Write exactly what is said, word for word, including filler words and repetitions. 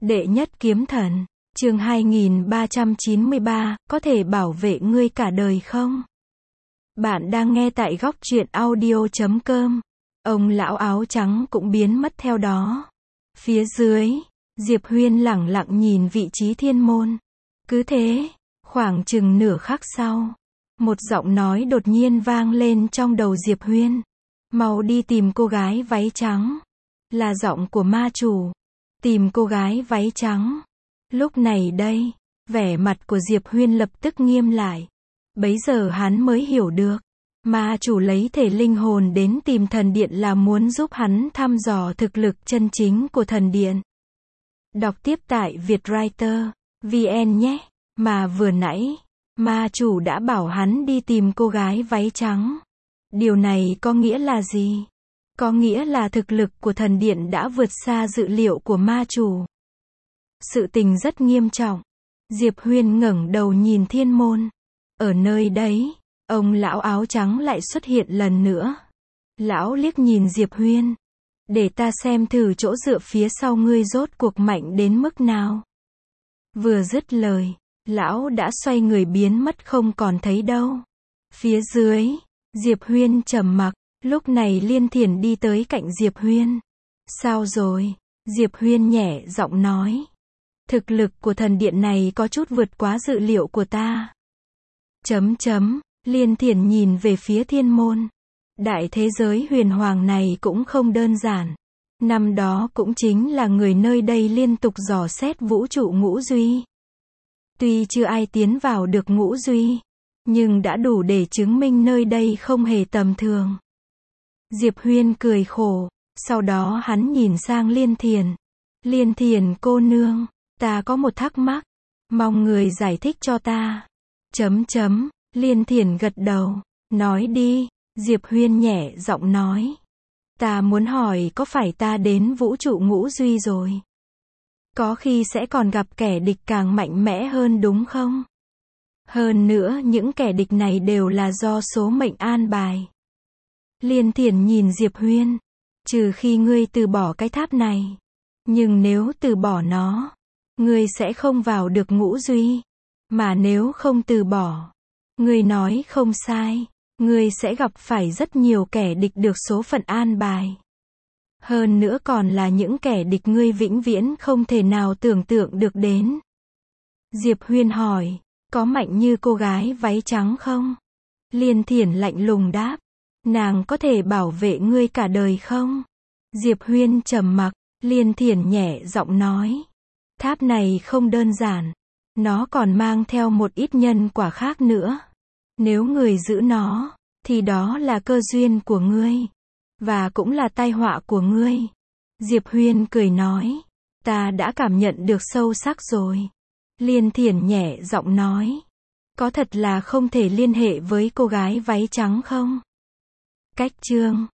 Đệ nhất kiếm thần, chương hai nghìn ba trăm chín mươi ba, có thể bảo vệ ngươi cả đời không? Bạn đang nghe tại góc truyện audio chấm com. Ông lão áo trắng cũng biến mất theo đó. Phía dưới, Diệp Huyên lẳng lặng nhìn vị trí thiên môn. Cứ thế, khoảng chừng nửa khắc sau, một giọng nói đột nhiên vang lên trong đầu Diệp Huyên. Mau đi tìm cô gái váy trắng. Là giọng của ma chủ. Tìm cô gái váy trắng. Lúc này đây, vẻ mặt của Diệp Huyên lập tức nghiêm lại. Bấy giờ hắn mới hiểu được. Ma chủ lấy thể linh hồn đến tìm thần điện là muốn giúp hắn thăm dò thực lực chân chính của thần điện. Đọc tiếp tại Vietwriter chấm vn nhé. Mà vừa nãy, ma chủ đã bảo hắn đi tìm cô gái váy trắng. Điều này có nghĩa là gì? Có nghĩa là thực lực của thần điện đã vượt xa dự liệu của ma chủ. Sự tình rất nghiêm trọng. Diệp Huyên ngẩng đầu nhìn thiên môn. Ở nơi đấy, ông lão áo trắng lại xuất hiện lần nữa. Lão liếc nhìn Diệp Huyên. Để ta xem thử chỗ dựa phía sau ngươi rốt cuộc mạnh đến mức nào. Vừa dứt lời, lão đã xoay người biến mất không còn thấy đâu. Phía dưới, Diệp Huyên trầm mặc. Lúc này Liên Thiển đi tới cạnh Diệp Huyên. Sao rồi? Diệp Huyên nhẹ giọng nói. Thực lực của thần điện này có chút vượt quá dự liệu của ta. Chấm chấm, Liên Thiển nhìn về phía thiên môn. Đại thế giới huyền hoàng này cũng không đơn giản. Năm đó cũng chính là người nơi đây liên tục dò xét vũ trụ ngũ duy. Tuy chưa ai tiến vào được ngũ duy, nhưng đã đủ để chứng minh nơi đây không hề tầm thường. Diệp Huyên cười khổ, sau đó hắn nhìn sang Liên Thiển. Liên Thiển cô nương, ta có một thắc mắc, mong người giải thích cho ta. Chấm chấm, Liên Thiển gật đầu, nói đi, Diệp Huyên nhẹ giọng nói. Ta muốn hỏi có phải ta đến vũ trụ ngũ duy rồi? Có khi sẽ còn gặp kẻ địch càng mạnh mẽ hơn đúng không? Hơn nữa những kẻ địch này đều là do số mệnh an bài. Liên Thiển nhìn Diệp Huyên. Trừ khi ngươi từ bỏ cái tháp này. Nhưng nếu từ bỏ nó, ngươi sẽ không vào được ngũ duy. Mà nếu không từ bỏ, ngươi nói không sai, ngươi sẽ gặp phải rất nhiều kẻ địch được số phận an bài. Hơn nữa còn là những kẻ địch ngươi vĩnh viễn không thể nào tưởng tượng được đến. Diệp Huyên hỏi, có mạnh như cô gái váy trắng không? Liên Thiển lạnh lùng đáp. Nàng có thể bảo vệ ngươi cả đời không? Diệp Huyên trầm mặc. Liên Thiển nhẹ giọng nói. Tháp này không đơn giản. Nó còn mang theo một ít nhân quả khác nữa. Nếu người giữ nó, thì đó là cơ duyên của ngươi. Và cũng là tai họa của ngươi. Diệp Huyên cười nói. Ta đã cảm nhận được sâu sắc rồi. Liên Thiển nhẹ giọng nói. Có thật là không thể liên hệ với cô gái váy trắng không? Cách chương